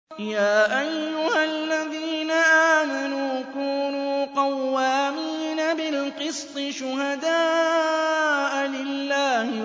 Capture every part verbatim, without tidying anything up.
يَا أَيُّهَا الَّذِينَ آمَنُوا كُونُوا قَوَّامِينَ بِالْقِسْطِ شُهَدَاءَ لِلَّهِ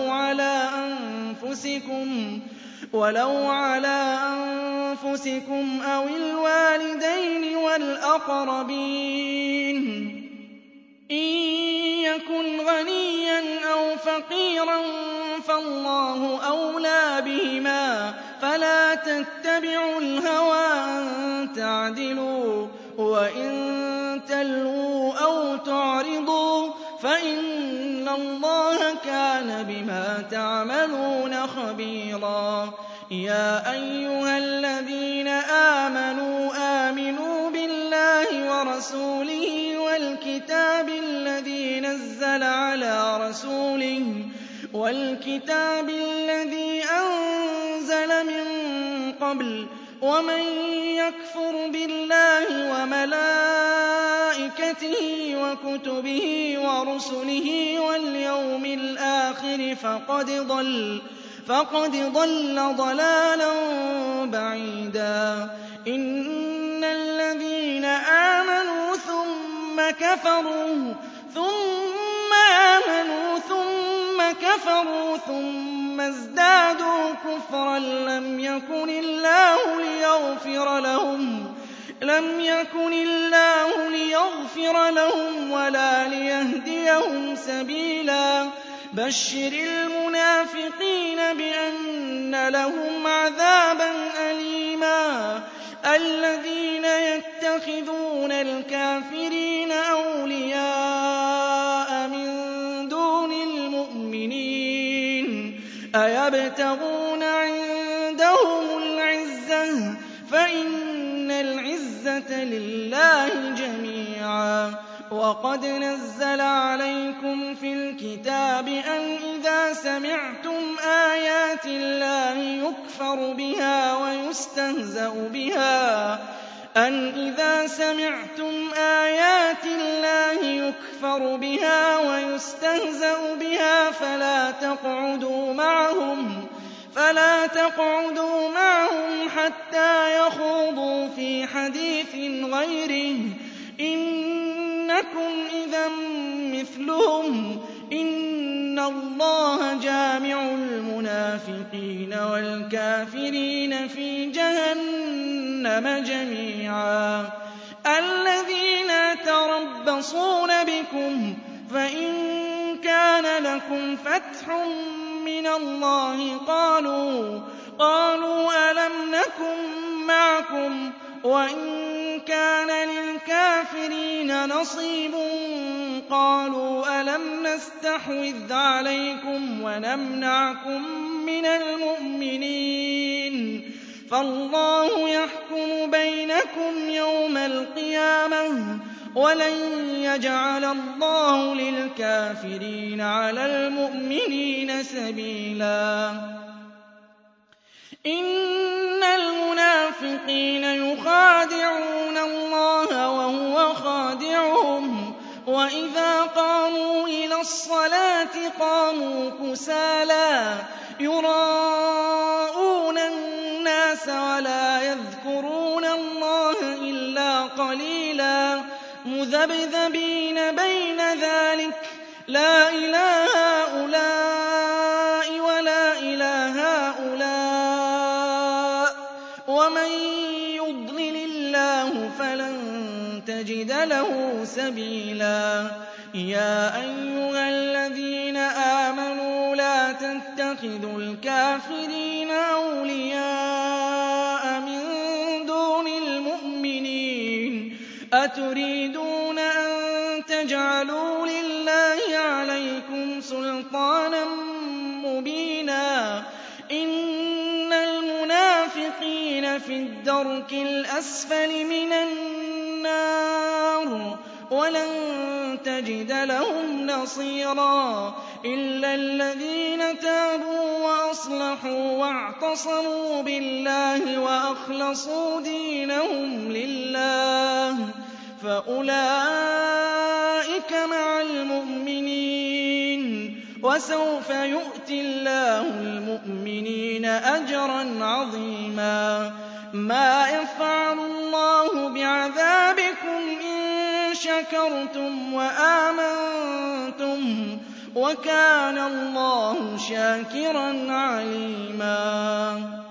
وَلَوْ عَلَىٰ أَنفُسِكُمْ أَوِ الْوَالِدَيْنِ وَالْأَقْرَبِينَ ۚ إِن يَكُنْ غَنِيًّا أَوْ فَقِيرًا فَاللَّهُ أَوْلَىٰ بِهِمَا ۖ فَلَا تَتَّبِعُوا الْهَوَىٰ أَن تَعْدِلُوا ۚ وَإِن تَلْوُوا أَوْ تُعْرِضُوا فَإِنَّ اللَّهَ كَانَ بِمَا تَعْمَلُونَ خَبِيرًا. يَا أَيُّهَا الَّذِينَ آمَنُوا آمِنُوا بِاللَّهِ وَرَسُولِهِ وَالْكِتَابِ الَّذِي نَزَّلَ عَلَىٰ رَسُولِهِ وَالْكِتَابِ الَّذِي أَنزَلَ مِن قَبْلُ ۚ وَمَن يَكْفُرْ بِاللَّهِ وَمَلَائِكَتِهِ وَكُتُبِهِ وَرُسُلِهِ وَالْيَوْمِ الْآخِرِ فَقَدْ ضَلَّ ضَلَالًا بَعِيدًا. إِنَّ الَّذِينَ آمَنُوا ثُمَّ كَفَرُوا ثُمَّ آمَنُوا ثُمَّ كَفَرُوا ثُمَّ ازْدَادُوا كُفْرًا لَّمْ يَكُنِ اللَّهُ لِيَغْفِرَ لَهُمْ وَلَا لِيَهْدِيَهُمْ سَبِيلًا. بَشِّرِ الْمُنَافِقِينَ بِأَنَّ لَهُمْ عَذَابًا أَلِيمًا. الَّذِينَ يَتَّخِذُونَ الْكَافِرِينَ أَوْلِيَاءَ مِن دُونِ الْمُؤْمِنِينَ أَيَبْتَغُونَ عِندَهُمُ الْعِزَّةَ فَإِنَّ الْعِزَّةَ لِلَّهِ جَمِيعًا. وَقَدْ نَزَّلَ عَلَيْكُمْ فِي الْكِتَابِ أَنْ إِذَا سَمِعْتُمْ آيَاتِ اللَّهِ يُكْفَرُ بِهَا وَيُسْتَهْزَأُ بِهَا أَنْ إِذَا سَمِعْتُمْ آيَاتِ اللَّهِ يُكْفَرُ بِهَا وَيُسْتَهْزَأُ بِهَا فَلَا تَقْعُدُوا مَعَهُمْ فَلَا تَقْعُدُوا مَعَهُمْ حَتَّىٰ يَخُوضُوا فِي حَدِيثٍ غَيْرِهِ ۚ إِنَّكُمْ إِذًا مِّثْلُهُمْ ۗ إِنَّ اللَّهَ جَامِعُ الْمُنَافِقِينَ وَالْكَافِرِينَ فِي جَهَنَّمَ جَمِيعًا. الَّذِينَ يَتَرَبَّصُونَ بِكُمْ فَإِن كَانَ لَكُمْ فَتْحٌ مِّنَ اللَّهِ قَالُوا أَلَمْ نَكُن مَّعَكُمْ ۖ وَإِن كَانَ لِلْكَافِرِينَ نَصِيبٌ قَالُوا أَلَمْ نَسْتَحْوِذْ عَلَيْكُمْ وَنَمْنَعْكُم مِّنَ الْمُؤْمِنِينَ ۖ فَاللَّهُ يَحْكُمُ بَيْنَكُمْ يَوْمَ الْقِيَامَةِ ۗ وَلَن يَجْعَلَ اللَّهُ لِلْكَافِرِينَ عَلَى الْمُؤْمِنِينَ سَبِيلًا. إِنَّ الْمُنَافِقِينَ يُخَادِعُونَ اللَّهَ وَهُوَ خَادِعُهُمْ ۖ وَإِذَا قَامُوا إِلَى الصَّلَاةِ قَامُوا كُسَالَىٰ يُرَاءُونَ النَّاسَ وَلَا يَذْكُرُونَ اللَّهَ إِلَّا قَلِيلًا مُّذَبْذَبِينَ بَيْنَ ذَٰلِكَ لَا إِلَىٰ هَٰؤُلَاءِ وَلَا إِلَىٰ هَٰؤُلَاءِ ۚ وَمَن يُضْلِلِ اللَّهُ فَلَن تَجِدَ لَهُ سَبِيلًا. يَا أَيُّهَا الَّذِينَ آمَنُوا لَا تَتَّخِذُوا الْكَافِرِينَ أَوْلِيَاءَ مِن دُونِ الْمُؤْمِنِينَ أَتُرِيدُونَ أَن تَجْعَلُوا لِلَّهِ عَلَيْكُمْ سُلْطَانًا مُّبِينًا. إِنَّ الْمُنَافِقِينَ فِي الدَّرْكِ الْأَسْفَلِ مِنَ النَّارِ وَلَن تَجِدَ لَهُمْ نَصِيرًا. إِلَّا الَّذِينَ تَابُوا وَأَصْلَحُوا وَاعْتَصَمُوا بِاللَّهِ وَأَخْلَصُوا دِينَهُمْ لِلَّهِ فَأُولَٰئِكَ مَعَ الْمُؤْمِنِينَ ۖ وَسَوْفَ يُؤْتِ اللَّهُ الْمُؤْمِنِينَ أَجْرًا عَظِيمًا. مَا يَفْعَلُ اللَّهُ بِعَذَابِكُمْ إِن شَكَرْتُمْ وَآمَنتُمْ ۚ وَكَانَ اللَّهُ شَاكِرًا عَلِيمًا.